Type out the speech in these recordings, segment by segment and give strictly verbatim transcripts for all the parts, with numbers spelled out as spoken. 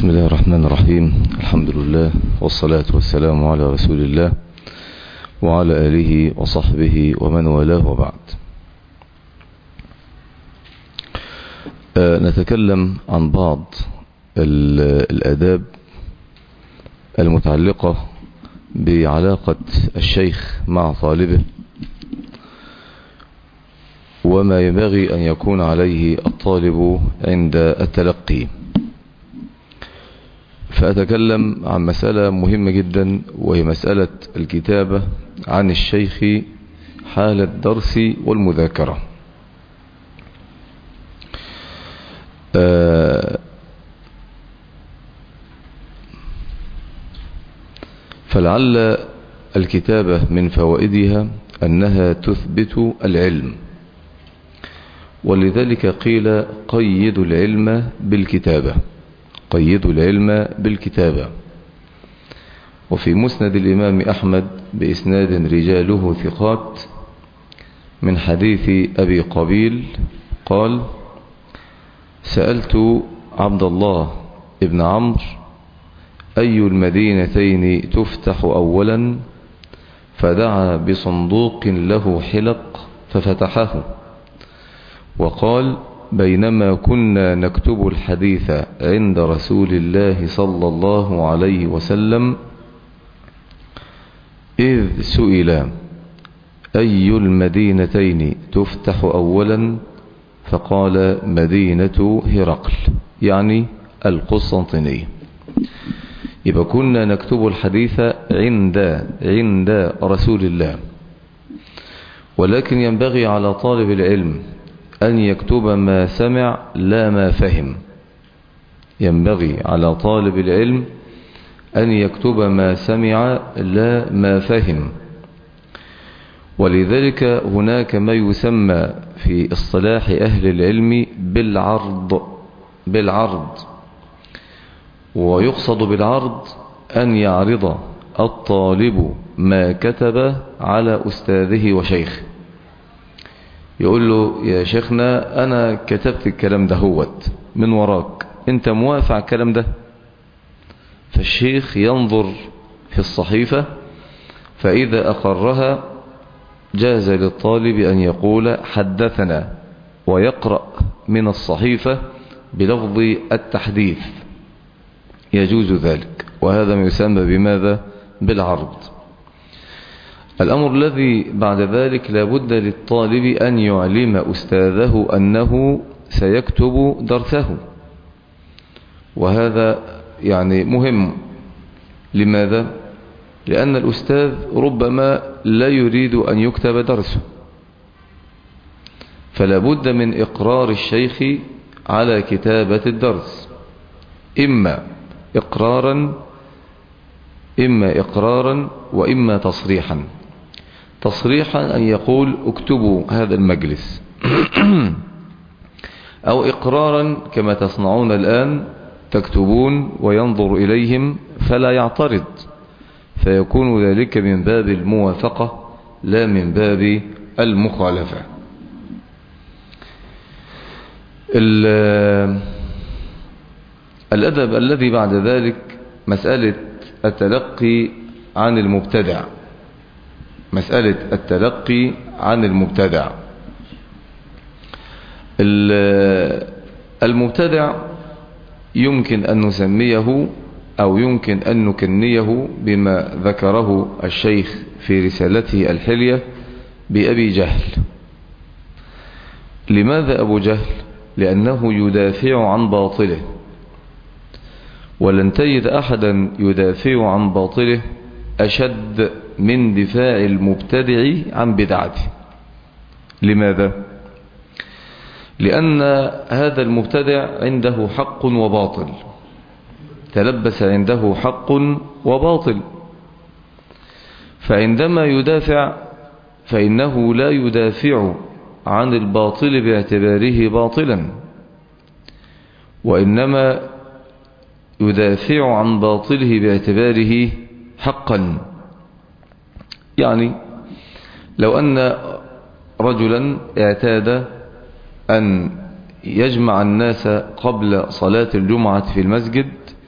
بسم الله الرحمن الرحيم. الحمد لله والصلاة والسلام على رسول الله وعلى آله وصحبه ومن والاه وبعد. نتكلم عن بعض الآداب المتعلقة بعلاقة الشيخ مع طالبه وما ينبغي أن يكون عليه الطالب عند التلقي. فأتكلم عن مسألة مهمة جدا، وهي مسألة الكتابة عن الشيخ حال الدرس والمذاكرة. فلعل الكتابة من فوائدها أنها تثبت العلم، ولذلك قيل قيدوا العلم بالكتابة، قيدوا العلم بالكتابة. وفي مسند الإمام أحمد بإسناد رجاله ثقات من حديث أبي قبيل قال: سألت عبد الله ابن عمرو أي المدينتين تفتح أولا، فدعا بصندوق له حلق ففتحه، وقال: بينما كنا نكتب الحديث عند رسول الله صلى الله عليه وسلم إذ سئل أي المدينتين تفتح أولا، فقال: مدينة هرقل، يعني القسطنطينية. يبقى كنا نكتب الحديث عند عند رسول الله، ولكن ينبغي على طالب العلم أن يكتب ما سمع لا ما فهم. ينبغي على طالب العلم أن يكتب ما سمع لا ما فهم. ولذلك هناك ما يسمى في اصطلاح أهل العلم بالعرض بالعرض ويقصد بالعرض أن يعرض الطالب ما كتب على أستاذه وشيخه. يقول له: يا شيخنا أنا كتبت الكلام ده هوت من وراك، أنت موافق على الكلام ده؟ فالشيخ ينظر في الصحيفة، فإذا أقرها جاز للطالب أن يقول حدثنا، ويقرأ من الصحيفة بلفظ التحديث، يجوز ذلك. وهذا ما يسمى بماذا؟ بالعرض. الأمر الذي بعد ذلك لا بد للطالب أن يعلم أستاذه أنه سيكتب درسه، وهذا يعني مهم. لماذا؟ لأن الأستاذ ربما لا يريد أن يكتب درسه، فلا بد من إقرار الشيخ على كتابة الدرس، إما إقرارا إما إقرارا وإما تصريحا. تصريحا أن يقول: اكتبوا هذا المجلس، أو إقرارا كما تصنعون الآن، تكتبون وينظر إليهم فلا يعترض، فيكون ذلك من باب الموافقة لا من باب المخالفة. الأدب الذي بعد ذلك مسألة التلقي عن المبتدع. مسألة التلقي عن المبتدع. المبتدع يمكن أن نسميه أو يمكن أن نكنيه بما ذكره الشيخ في رسالته الحلية بأبي جهل. لماذا أبو جهل؟ لأنه يدافع عن باطله، ولن تجد أحدا يدافع عن باطله أشد من دفاع المبتدع عن بدعته. لماذا؟ لأن هذا المبتدع عنده حق وباطل، تلبس عنده حق وباطل، فعندما يدافع فإنه لا يدافع عن الباطل باعتباره باطلا، وإنما يدافع عن باطله باعتباره حقا. يعني لو أن رجلا اعتاد أن يجمع الناس قبل صلاة الجمعة في المسجد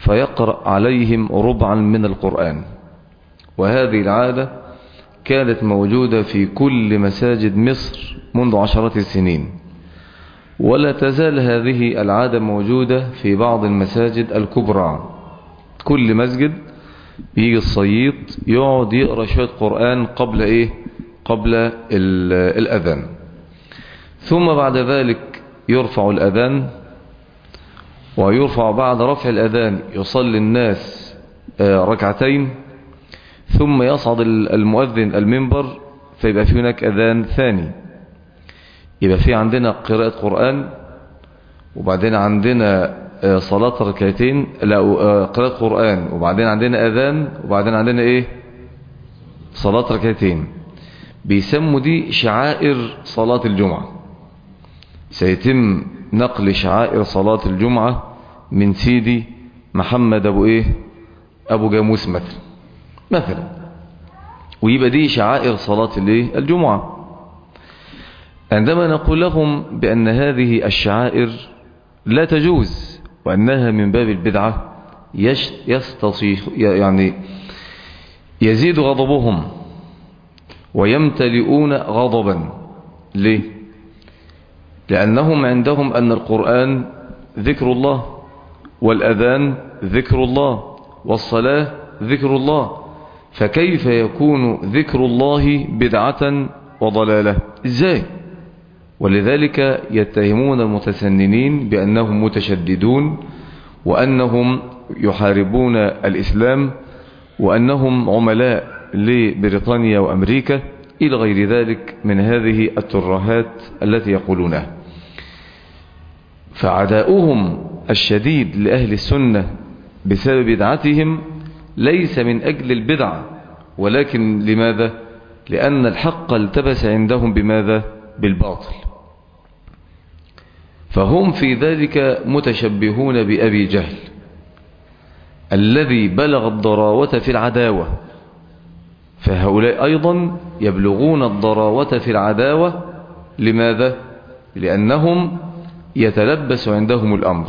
فيقرأ عليهم ربعا من القرآن. وهذه العادة كانت موجودة في كل مساجد مصر منذ عشرات السنين، ولا تزال هذه العادة موجودة في بعض المساجد الكبرى. كل مسجد بيجي الصييط يقعد يقرأ شوية قرآن قبل إيه؟ قبل الأذان، ثم بعد ذلك يرفع الأذان، ويرفع بعد رفع الأذان يصلي الناس ركعتين، ثم يصعد المؤذن المنبر فيبقى في هناك أذان ثاني. يبقى في عندنا قراءة قرآن، وبعدين عندنا صلاة ركعتين، لا قراءة قرآن، وبعدين عندنا أذان، وبعدين عندنا إيه؟ صلاة ركعتين. بيسموا دي شعائر صلاة الجمعة. سيتم نقل شعائر صلاة الجمعة من سيدي محمد أبو إيه؟ أبو جاموس مثلا مثلا ويبقى دي شعائر صلاة الإيه؟ الجمعة. عندما نقول لهم بأن هذه الشعائر لا تجوز وأنها من باب البدعة، يستصيح يعني يزيد غضبهم ويمتلئون غضبا. ليه؟ لأنهم عندهم أن القرآن ذكر الله، والأذان ذكر الله، والصلاة ذكر الله، فكيف يكون ذكر الله بدعة وضلالة؟ إزاي؟ ولذلك يتهمون المتسننين بأنهم متشددون، وأنهم يحاربون الإسلام، وأنهم عملاء لبريطانيا وأمريكا إلى غير ذلك من هذه الترهات التي يقولونها. فعداؤهم الشديد لأهل السنة بسبب بدعتهم ليس من أجل البدعة، ولكن لماذا؟ لأن الحق التبس عندهم بماذا؟ بالباطل. فهم في ذلك متشبهون بأبي جهل الذي بلغ الضراوة في العداوة، فهؤلاء أيضا يبلغون الضراوة في العداوة. لماذا؟ لأنهم يتلبس عندهم الأمر،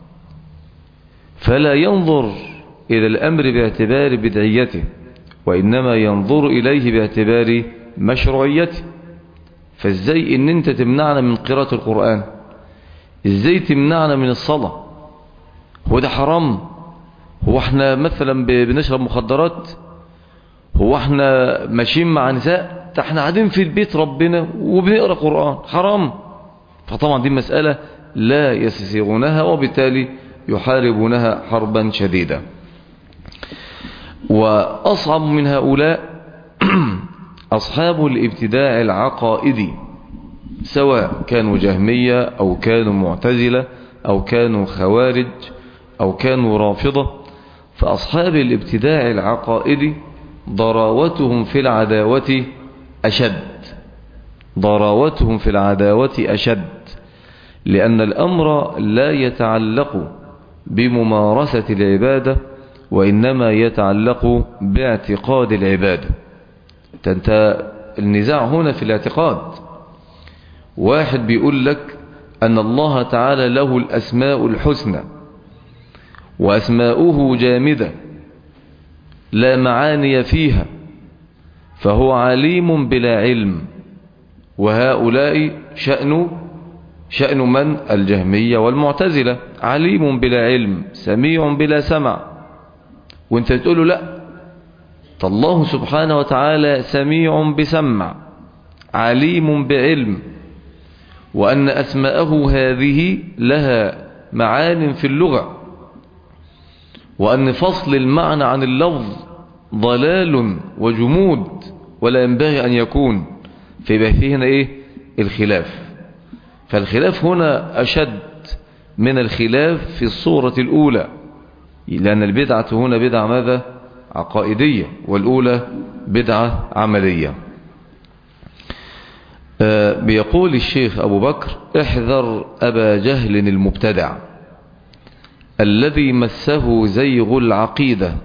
فلا ينظر إلى الأمر باعتبار بدعيته، وإنما ينظر إليه باعتبار مشروعيته. فإزاي إن أنت تمنعنا من قراءة القرآن؟ إزاي تمنعنا من الصلاة؟ هو ده حرام؟ هو احنا مثلا بنشرب مخدرات؟ هو احنا ماشيين مع نساء؟ احنا قاعدين في البيت ربنا وبنقرأ قرآن، حرام؟ فطبعا دي مسألة لا يستسيغونها، وبالتالي يحاربونها حربا شديدة. وأصعب من هؤلاء أصحاب الابتداع العقائدي، سواء كانوا جهمية أو كانوا معتزلة أو كانوا خوارج أو كانوا رافضة. فأصحاب الابتداع العقائدي ضراوتهم في العداوة أشد ضراوتهم في العداوة أشد لأن الأمر لا يتعلق بممارسة العبادة، وإنما يتعلق باعتقاد العبادة. انت النزاع هنا في الاعتقاد. واحد بيقول لك أن الله تعالى له الأسماء الحسنى، وأسماؤه جامدة لا معاني فيها، فهو عليم بلا علم. وهؤلاء شأن شأن من؟ الجهمية والمعتزلة، عليم بلا علم، سميع بلا سمع. وانت تقول له لا، الله سبحانه وتعالى سميع بسمع، عليم بعلم، وأن أسماءه هذه لها معان في اللغة، وأن فصل المعنى عن اللفظ ضلال وجمود ولا ينبغي أن يكون. فيبقى فيه هنا إيه؟ الخلاف. فالخلاف هنا أشد من الخلاف في الصورة الأولى، لأن البدعة هنا بدعة ماذا؟ عقائدية، والأولى بدعة عملية. آه بيقول الشيخ أبو بكر: احذر أبا جهل المبتدع الذي مسه زيغ العقيدة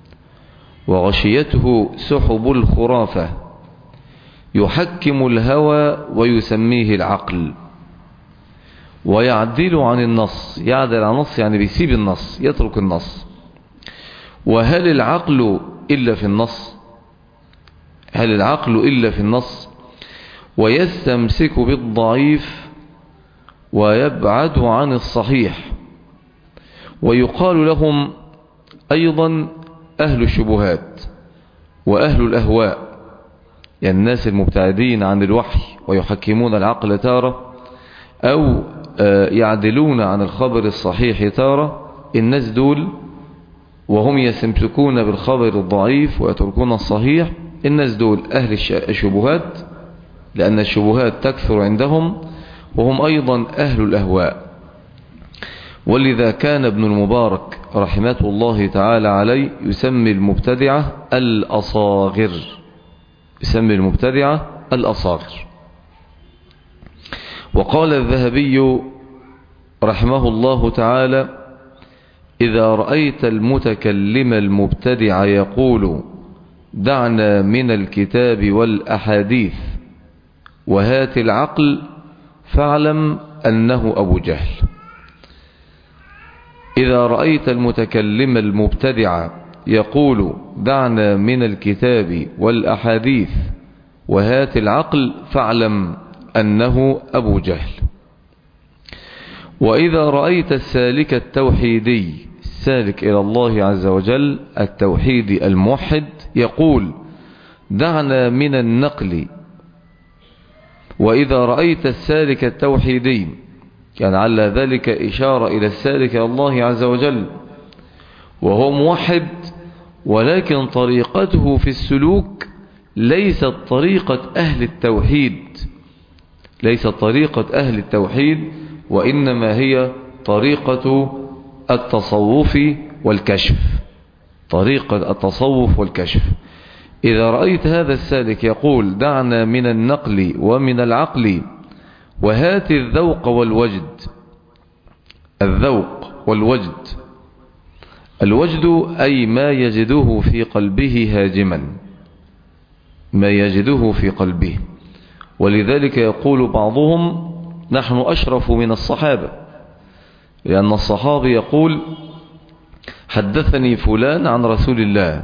وغشيته سحب الخرافة، يحكم الهوى ويسميه العقل، ويعدل عن النص. يعدل عن النص يعني بيسيب النص، يترك النص. وهل العقل إلا في النص؟ هل العقل إلا في النص؟ ويستمسك بالضعيف ويبعد عن الصحيح. ويقال لهم أيضا أهل الشبهات وأهل الأهواء، يعني الناس المبتعدين عن الوحي ويحكمون العقل تارة، أو يعدلون عن الخبر الصحيح تارة. الناس دول وهم يستمسكون بالخبر الضعيف ويتركون الصحيح، الناس دول أهل الشبهات، لأن الشبهات تكثر عندهم، وهم أيضا أهل الأهواء. ولذا كان ابن المبارك رحمة الله تعالى عليه يسمي المبتدعة الأصاغر، يسمي المبتدعة الأصاغر. وقال الذهبي رحمه الله تعالى: إذا رأيت المتكلم المبتدع يقول دعنا من الكتاب والأحاديث وهات العقل فاعلم أنه أبو جهل. إذا رأيت المتكلم المبتدع يقول دعنا من الكتاب والأحاديث وهات العقل فاعلم أنه أبو جهل. وإذا رأيت السالك التوحيدي السالك إلى الله عز وجل التوحيد الموحد يقول دعنا من النقل. وإذا رأيت السالك التوحيدي كان على ذلك إشارة إلى السالك إلى الله عز وجل وهو موحد، ولكن طريقته في السلوك ليست طريقة أهل التوحيد، ليست طريقة أهل التوحيد، وإنما هي طريقة التصوف والكشف، طريقة التصوف والكشف. إذا رأيت هذا السالك يقول دعنا من النقل ومن العقل وهات الذوق والوجد. الذوق والوجد، الوجد أي ما يجده في قلبه هاجما، ما يجده في قلبه. ولذلك يقول بعضهم نحن أشرف من الصحابة، لأن الصحابي يقول حدثني فلان عن رسول الله،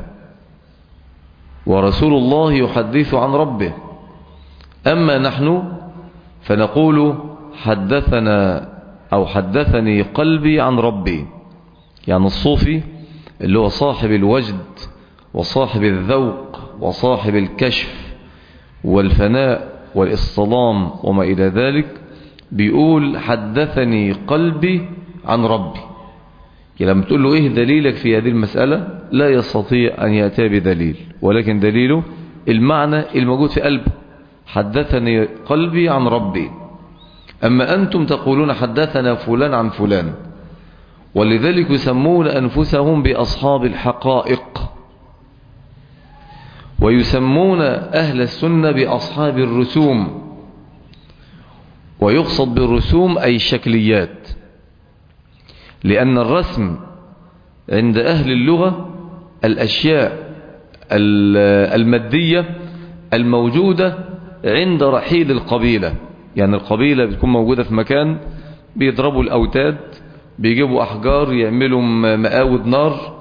ورسول الله يحدث عن ربه. أما نحن فنقول حدثنا أو حدثني قلبي عن ربي. يعني الصوفي اللي هو صاحب الوجد وصاحب الذوق وصاحب الكشف والفناء والاصطلام وما إلى ذلك بيقول حدثني قلبي عن ربي. يعني لما تقول له إيه دليلك في هذه المسألة لا يستطيع أن يأتي بدليل، ولكن دليله المعنى الموجود في قلبه، حدثني قلبي عن ربي. أما أنتم تقولون حدثنا فلان عن فلان، ولذلك يسمون أنفسهم بأصحاب الحقائق، ويسمون أهل السنة بأصحاب الرسوم. ويقصد بالرسوم أي الشكليات، لأن الرسم عند أهل اللغة الأشياء المادية الموجودة عند رحيل القبيلة. يعني القبيلة بتكون موجودة في مكان، بيضربوا الأوتاد، بيجيبوا أحجار يعملوا مقاود نار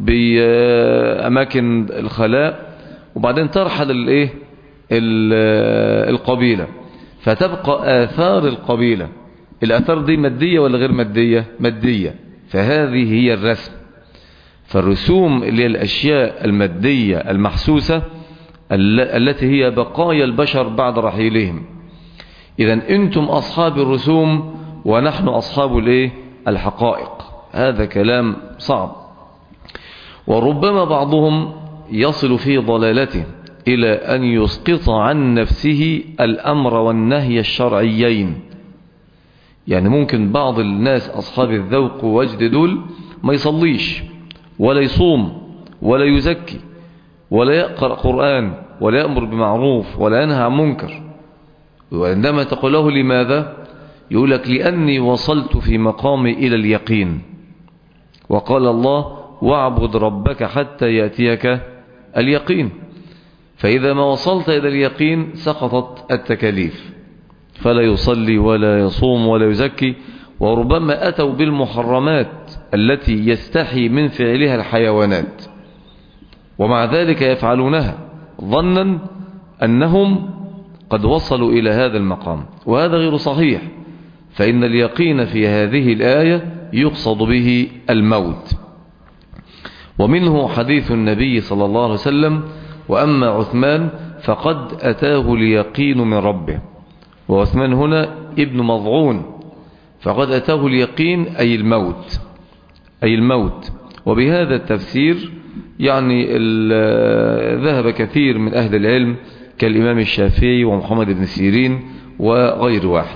بأماكن الخلاء، وبعدين ترحل الايه القبيلة، فتبقى آثار القبيلة. الآثار دي مادية ولا غير مادية؟ مادية. فهذه هي الرسم. فالرسوم اللي هي الأشياء المادية المحسوسة التي هي بقايا البشر بعد رحيلهم. إذن أنتم أصحاب الرسوم ونحن أصحاب الايه الحقائق. هذا كلام صعب. وربما بعضهم يصل في ضلالته إلى أن يسقط عن نفسه الأمر والنهي الشرعيين. يعني ممكن بعض الناس أصحاب الذوق ووجد دول ما يصليش ولا يصوم ولا يزكي ولا يقرأ قرآن ولا يأمر بمعروف ولا ينهى عن منكر، وعندما تقول له لماذا يقول لك لأني وصلت في مقامي إلى اليقين، وقال الله واعبد ربك حتى يأتيك اليقين. فإذا ما وصلت إلى اليقين سقطت التكاليف، فلا يصلي ولا يصوم ولا يزكي وربما أتوا بالمحرمات التي يستحي من فعلها الحيوانات، ومع ذلك يفعلونها ظنا أنهم قد وصلوا إلى هذا المقام، وهذا غير صحيح. فإن اليقين في هذه الآية يقصد به الموت. ومنه حديث النبي صلى الله عليه وسلم: وأما عثمان فقد أتاه اليقين من ربه. وعثمان هنا ابن مضعون، فقد أتاه اليقين أي الموت، أي الموت. وبهذا التفسير يعني ذهب كثير من أهل العلم كالإمام الشافعي ومحمد بن سيرين وغير واحد.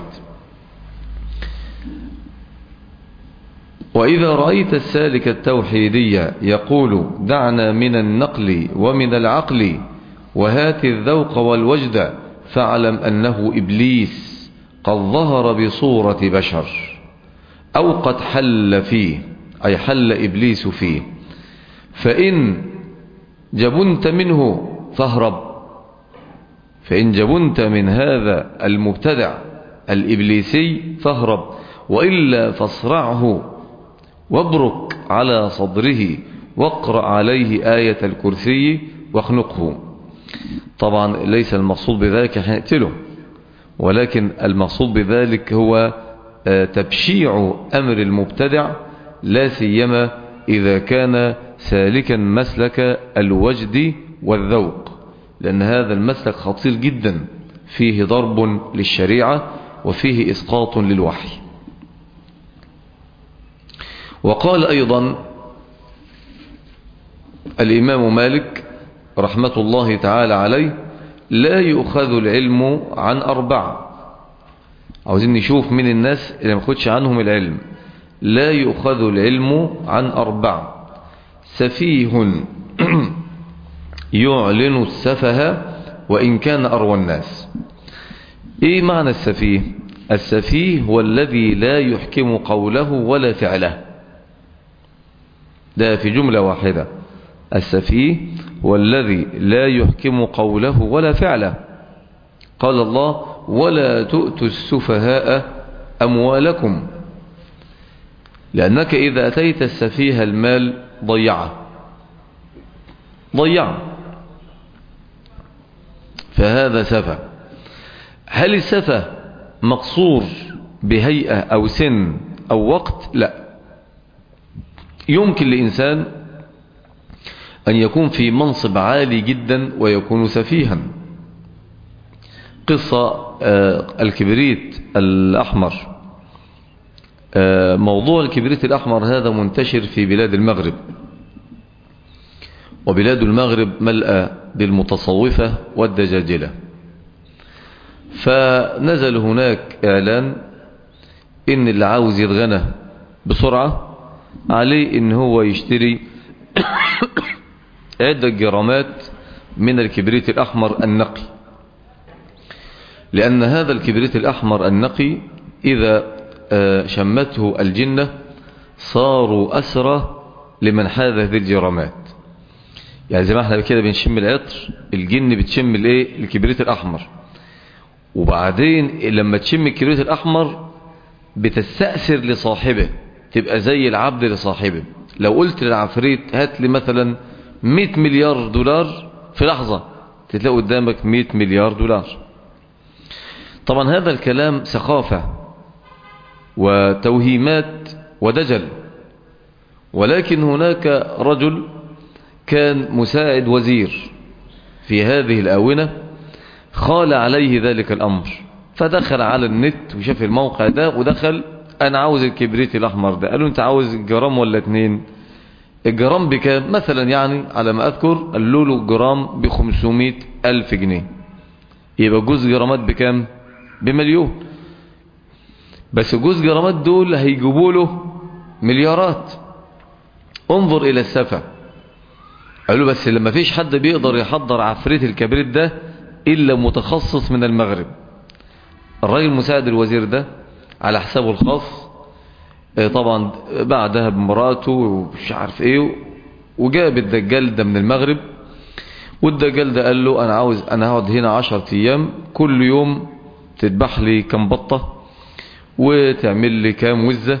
وإذا رأيت السالك التوحيدية يقول: دعنا من النقل ومن العقل وهات الذوق والوجد، فاعلم أنه إبليس قد ظهر بصورة بشر، أو قد حل فيه، أي حل إبليس فيه. فإن جبنت منه فاهرب، فإن جبنت من هذا المبتدع الإبليسي فاهرب، وإلا فاصرعه وابرك على صدره واقرأ عليه آية الكرسي واخنقه. طبعا ليس المقصود بذلك هنقتله، ولكن المقصود بذلك هو تبشيع أمر المبتدع، لا سيما إذا كان سالكا مسلك الوجد والذوق، لأن هذا المسلك خطير جدا، فيه ضرب للشريعة وفيه إسقاط للوحي. وقال أيضا الإمام مالك رحمة الله تعالى عليه: لا يؤخذ العلم عن أربعة. عاوزين نشوف من الناس اللي ما ياخدش عنهم العلم. لا يؤخذ العلم عن أربعة: سفيه يعلن السفه وإن كان أروى الناس. إيه معنى السفيه؟ السفيه هو الذي لا يحكم قوله ولا فعله، ده في جملة واحدة. السفيه هو الذي لا يحكم قوله ولا فعله. قال الله: ولا تؤتوا السفهاء أموالكم، لأنك إذا أتيت السفيه المال ضيعه ضيعه فهذا سفه. هل السفه مقصور بهيئة أو سن أو وقت؟ لا، يمكن لإنسان أن يكون في منصب عالي جدا ويكون سفيها. قصة الكبريت الأحمر، موضوع الكبريت الأحمر هذا منتشر في بلاد المغرب، وبلاد المغرب ملأى بالمتصوفة والدجاجلة. فنزل هناك إعلان إن اللي عاوز يتغنى بسرعة عليه إن هو يشتري عدة جرامات من الكبريت الأحمر النقي، لأن هذا الكبريت الأحمر النقي إذا شمته الجنة صاروا أسرى لمن حاذ هذه الجرامات. يعني زي ما احنا كده بنشم العطر، الجن بتشم الايه الكبريت الأحمر، وبعدين لما تشم الكبريت الأحمر بتستأثر لصاحبه، تبقى زي العبد لصاحبه. لو قلت للعفريت هات لي مثلا مئة مليار دولار، في لحظة تلاقي قدامك مئة مليار دولار. طبعا هذا الكلام سخافة وتوهيمات ودجل، ولكن هناك رجل كان مساعد وزير في هذه الآونة خال عليه ذلك الأمر، فدخل على النت وشاف الموقع ده ودخل: أنا عاوز الكبريت الأحمر ده. قالوا: أنت عاوز جرام ولا اتنين؟ الجرام بكام مثلا؟ يعني على ما أذكر قالوا له الجرام بخمسمائة ألف جنيه، يبقى جزء جرامات بكام؟ بمليون. بس جزء جرامات دول هيجيبوا له مليارات. انظر إلى السفة. قالوا: بس لما فيش حد بيقدر يحضر عفريت الكبريت ده إلا متخصص من المغرب. الراجل مساعد الوزير ده على حسابه الخاص طبعا بعدها بمراته ومش عارف ايه، وجاب الدجال ده من المغرب، والدجال ده قال له: انا عاوز انا هقعد هنا عشر ايام، كل يوم تذبح لي كم بطة وتعمل لي كام وزة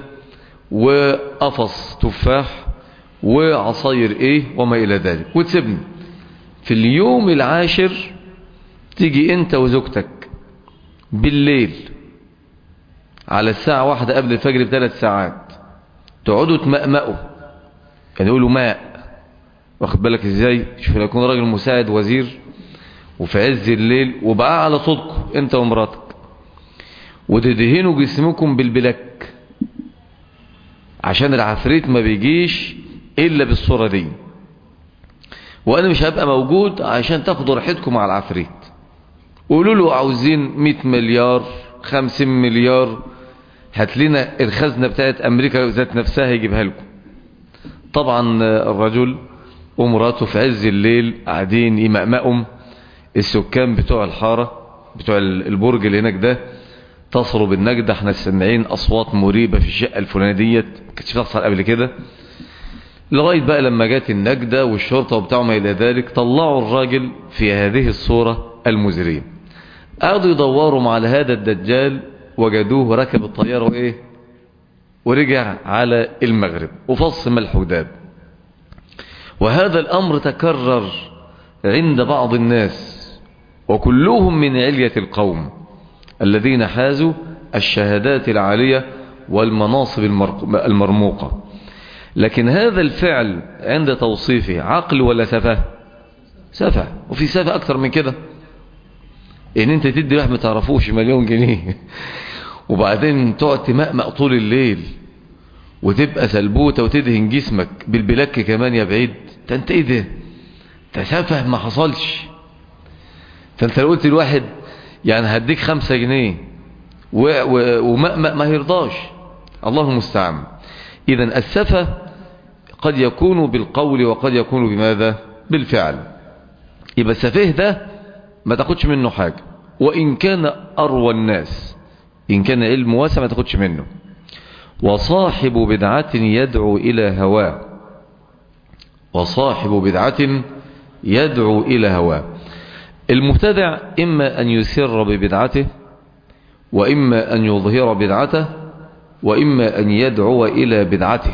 وقفص تفاح وعصاير ايه وما الى ذلك، وتسيبني. في اليوم العاشر تيجي انت وزوجتك بالليل على الساعة واحدة قبل الفجر بثلاث ساعات، تقعدوا تمأمأوا، يعني يقولوا ماء، واخد بالك ازاي؟ شوف، يكون راجل مساعد وزير وفي عز الليل وبقى على صوتكم انت ومراتك، وتدهنوا جسمكم بالبلاك عشان العفريت ما بيجيش الا بالصورة دي، وانا مش هبقى موجود عشان تاخدوا راحتكم مع العفريت. قولوا له عاوزين مئة مليار، خمسين مليار، هات لنا الخزنة بتاعت امريكا ذات نفسها يجيبها لكم. طبعا الرجل ومراته في عز الليل قاعدين يمأمأهم، السكان بتوع الحارة بتوع البرج اللي هناك ده تصروا بالنجدة، احنا سامعين اصوات مريبة في الشقة الفلانية ديت ما كانتش بتحصل قبل كده، لغاية بقى لما جات النجدة والشرطة وبتاعه ما الى ذلك، طلعوا الراجل في هذه الصورة المزرية. قعدوا يدوروا على هذا الدجال، وجدوه ركب الطيارة وايه ورجع على المغرب وفص ملح وداب. وهذا الامر تكرر عند بعض الناس، وكلهم من علية القوم الذين حازوا الشهادات العالية والمناصب المرموقة. لكن هذا الفعل عند توصيفه عقل ولا سفه؟ سفه. وفي سفه اكتر من كده، ان انت تدي واحد ما تعرفوش مليون جنيه وبعدين تقعد تمأمأ طول الليل وتبقى سلبوته وتدهن جسمك بالبلاك كمان يا بعيد. انت ايه ده؟ انت سفه ما حصلش. فانت لو قلت الواحد يعني هديك خمسة جنيه ومأمأ ما يرضاش، الله المستعان. اذا السفه قد يكون بالقول وقد يكون بماذا؟ بالفعل. يبقى السفيه ده ما تاخدش منه حاجة، وإن كان أروى الناس، إن كان علم واسع ما تاخدش منه. وصاحب بدعة يدعو إلى هواه، وصاحب بدعة يدعو إلى هواه. المبتدع إما أن يسر ببدعته، وإما أن يظهر بدعته، وإما أن يدعو إلى بدعته،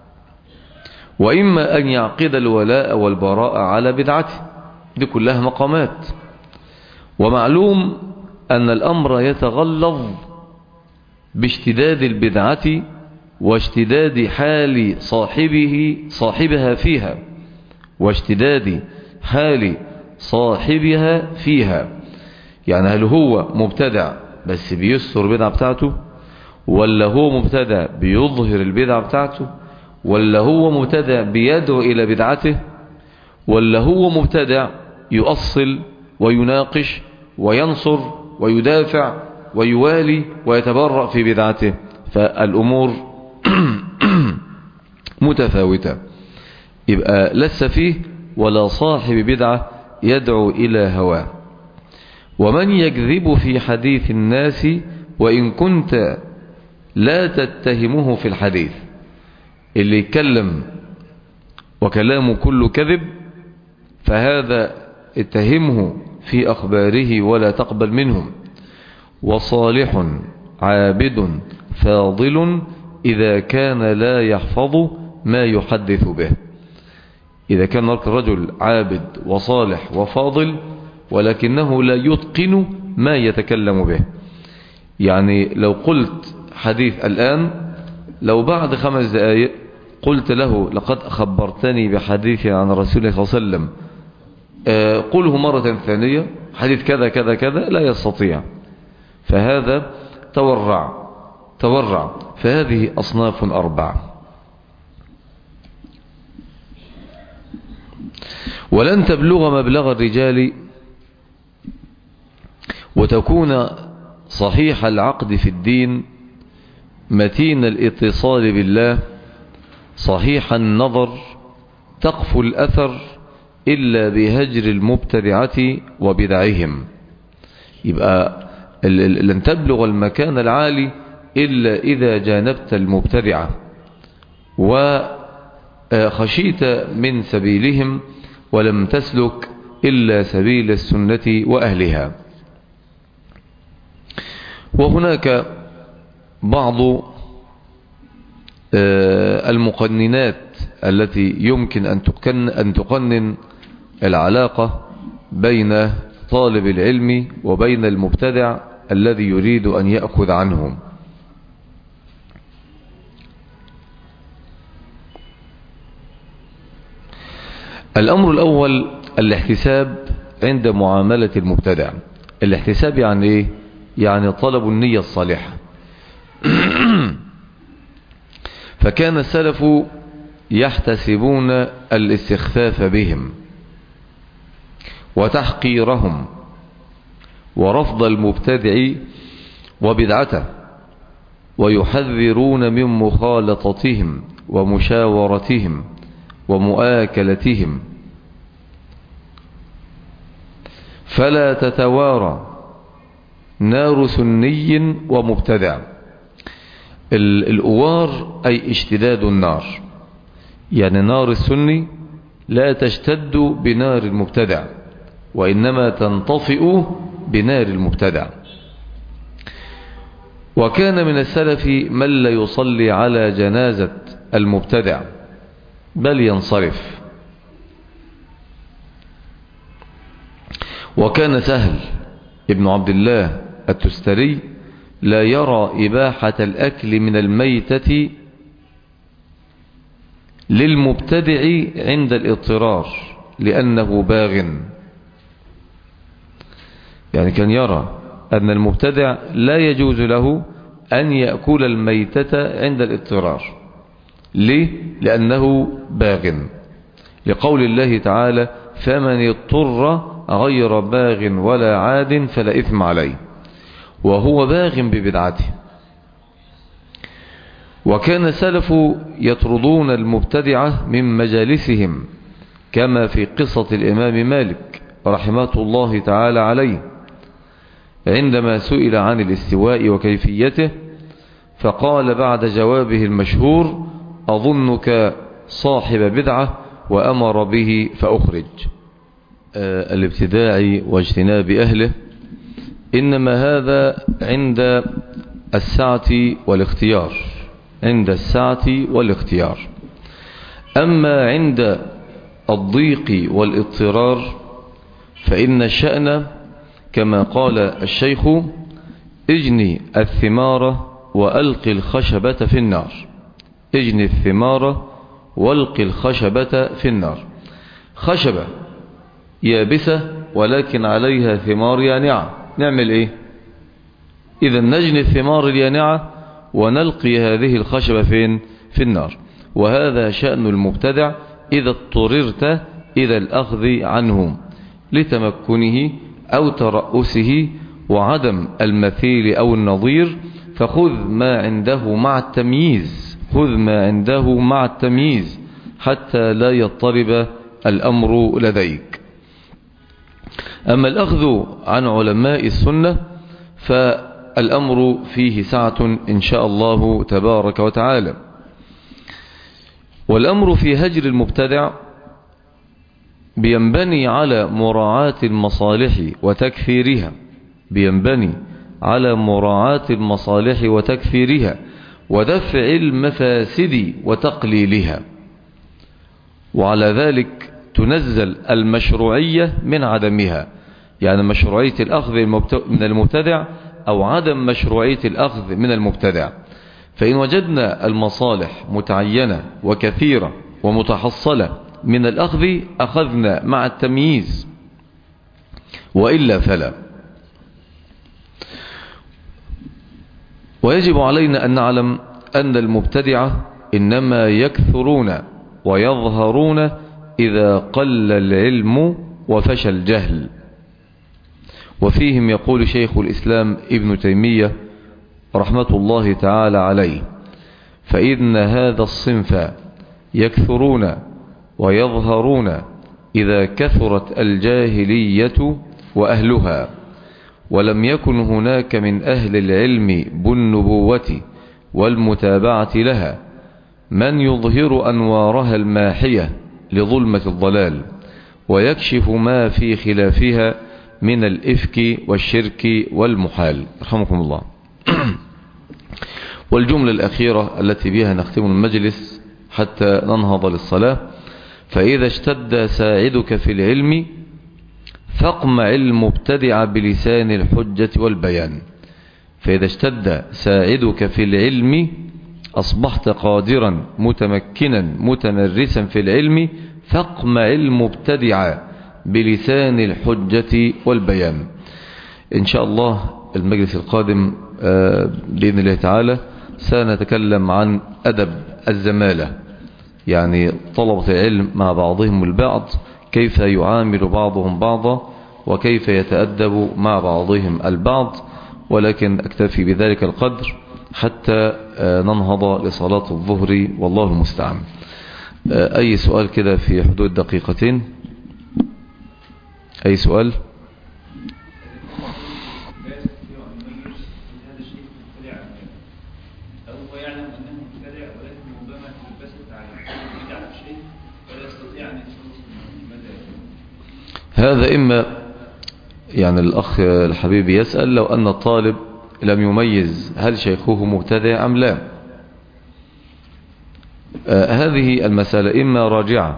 وإما أن يعقد الولاء والبراء على بدعته. دي كلها مقامات. ومعلوم أن الأمر يتغلظ باشتداد البدعة واشتداد حال صاحبه صاحبها فيها، واشتداد حال صاحبها فيها. يعني هل هو مبتدع بس بيستر البدعة بتاعته، ولا هو مبتدع بيظهر البدعة بتاعته، ولا هو مبتدع بيدعو إلى بدعته، ولا هو مبتدع يؤصل ويناقش وينصر ويدافع ويوالي ويتبرأ في بدعته. فالأمور متفاوتة. يبقى لس فيه ولا صاحب بدعة يدعو إلى هواه. ومن يكذب في حديث الناس وإن كنت لا تتهمه في الحديث، اللي يتكلم وكلامه كله كذب فهذا اتهمه في أخباره ولا تقبل منهم. وصالح عابد فاضل إذا كان لا يحفظ ما يحدث به. إذا كان الرجل عابد وصالح وفاضل ولكنه لا يتقن ما يتكلم به، يعني لو قلت حديث الآن، لو بعد خمس دقائق قلت له لقد خبرتني بحديث عن رسول الله صلى الله عليه وسلم، قله مرة ثانية حديث كذا كذا كذا، لا يستطيع. فهذا تورع تورع. فهذه أصناف أربعة. ولن تبلغ مبلغ الرجال وتكون صحيح العقد في الدين، متين الاتصال بالله، صحيح النظر، تقفو الأثر، إلا بهجر المبتدعة وبدعهم. يبقى لن تبلغ المكان العالي إلا إذا جانبت المبتدعة وخشيت من سبيلهم، ولم تسلك إلا سبيل السنة وأهلها. وهناك بعض المقننات التي يمكن أن تقنن, أن تقنن العلاقة بين طالب العلم وبين المبتدع الذي يريد أن يأخذ عنهم. الأمر الأول الاحتساب عند معاملة المبتدع. الاحتساب يعني إيه؟ يعني طلب النية الصالحة. فكان السلف يحتسبون الاستخفاف بهم وتحقيرهم ورفض المبتدع وبدعته، ويحذرون من مخالطتهم ومشاورتهم ومؤاكلتهم، فلا تتوارى نار سني ومبتدع. الأوار أي اشتداد النار، يعني نار السني لا تشتد بنار المبتدع، وإنما تنطفئ بنار المبتدع. وكان من السلف من لا يصلي على جنازة المبتدع بل ينصرف. وكان سهل ابن عبد الله التستري لا يرى إباحة الأكل من الميتة للمبتدع عند الاضطرار لأنه باغ. يعني كان يرى أن المبتدع لا يجوز له أن يأكل الميتة عند الاضطرار. ليه؟ لأنه باغ، لقول الله تعالى: فمن اضطر غير باغ ولا عاد فلا إثم عليه، وهو باغ ببدعته. وكان السلف يطردون المبتدعة من مجالسهم، كما في قصة الإمام مالك رحمة الله تعالى عليه عندما سئل عن الاستواء وكيفيته، فقال بعد جوابه المشهور: أظنك صاحب بدعة، وأمر به فأخرج. آه الابتداع واجتناب أهله إنما هذا عند السعة والاختيار، عند السعة والاختيار. أما عند الضيق والاضطرار فإن الشأن كما قال الشيخ: اجني الثمار وألقي الخشبة في النار. اجني الثمار والقي الخشبة في النار. خشبة يابسة ولكن عليها ثمار يانعة، نعمل ايه؟ إذا نجني الثمار اليانعة ونلقي هذه الخشبة فين؟ في النار. وهذا شأن المبتدع إذا اضطررت إلى الأخذ عنه لتمكنه أو ترأسه وعدم المثيل أو النظير، فخذ ما عنده مع التمييز، خذ ما عنده مع التمييز حتى لا يضطرب الأمر لديك. أما الأخذ عن علماء السنة فالأمر فيه سعة إن شاء الله تبارك وتعالى. والأمر في هجر المبتدع بينبني على مراعاة المصالح وتكفيرها، بينبني على مراعاة المصالح وتكفيرها ودفع المفاسد وتقليلها. وعلى ذلك تنزل المشروعية من عدمها، يعني مشروعية الأخذ من المبتدع أو عدم مشروعية الأخذ من المبتدع. فإن وجدنا المصالح متعينة وكثيرة ومتحصلة من الأخذ أخذنا مع التمييز، وإلا فلا. ويجب علينا أن نعلم أن المبتدعة إنما يكثرون ويظهرون إذا قل العلم وفشى الجهل. وفيهم يقول شيخ الإسلام ابن تيمية رحمة الله تعالى عليه: فإن هذا الصنف يكثرون ويظهرون إذا كثرت الجاهلية وأهلها، ولم يكن هناك من أهل العلم بالنبوة والمتابعة لها من يظهر أنوارها الماحية لظلمة الضلال ويكشف ما في خلافها من الإفك والشرك والمحال. رحمكم الله. والجملة الأخيرة التي بها نختم المجلس حتى ننهض للصلاة: فإذا اشتد ساعدك في العلم فاقمع المبتدع بلسان الحجة والبيان. فإذا اشتد ساعدك في العلم أصبحت قادرا متمكنا متمرسا في العلم، فاقمع المبتدع بلسان الحجة والبيان. إن شاء الله المجلس القادم بإذن الله تعالى سنتكلم عن أدب الزمالة، يعني طلبة العلم مع بعضهم البعض، كيف يعامل بعضهم بعضا وكيف يتأدب مع بعضهم البعض. ولكن أكتفي بذلك القدر حتى ننهض لصلاة الظهر، والله المستعان. أي سؤال كده في حدود دقيقتين؟ أي سؤال؟ هذا إما يعني الأخ الحبيب يسأل لو أن الطالب لم يميز هل شيخه مبتدع أم لا. آه هذه المسألة إما راجعة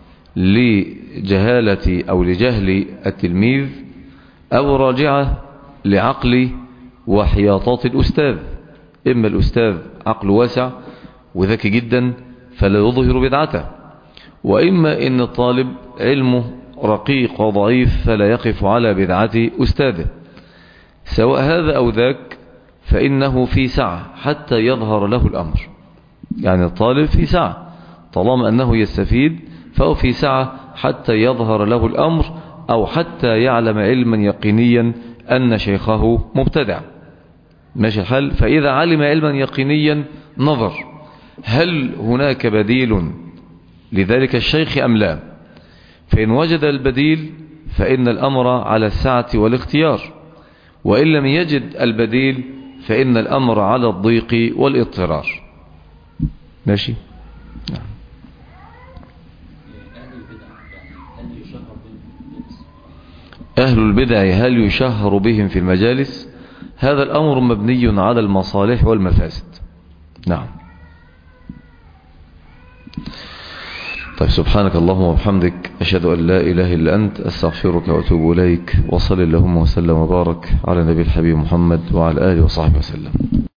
لجهالة أو لجهل التلميذ، أو راجعة لعقل وحياطات الأستاذ. إما الأستاذ عقل واسع وذكي جدا فلا يظهر بدعته، وإما إن الطالب علمه رقيق وضعيف فلا يقف على بدعة أستاذه. سواء هذا أو ذاك فإنه في سعة حتى يظهر له الأمر. يعني الطالب في سعة طالما أنه يستفيد، فهو في سعة حتى يظهر له الأمر، أو حتى يعلم علما يقينيا أن شيخه مبتدع. ماشي الحال. فإذا علم علما يقينيا نظر هل هناك بديل لذلك الشيخ أم لا. فإن وجد البديل فإن الأمر على السعة والاختيار، وإن لم يجد البديل فإن الأمر على الضيق والاضطرار. ماشي. نعم. أهل البدع هل يشهر بهم في المجالس؟ هذا الأمر مبني على المصالح والمفاسد. نعم. طيب، سبحانك اللهم وبحمدك، أشهد أن لا إله إلا أنت، أستغفرك وأتوب إليك، وصل اللهم وسلم وبارك على نبي الحبيب محمد وعلى آله وصحبه وسلم.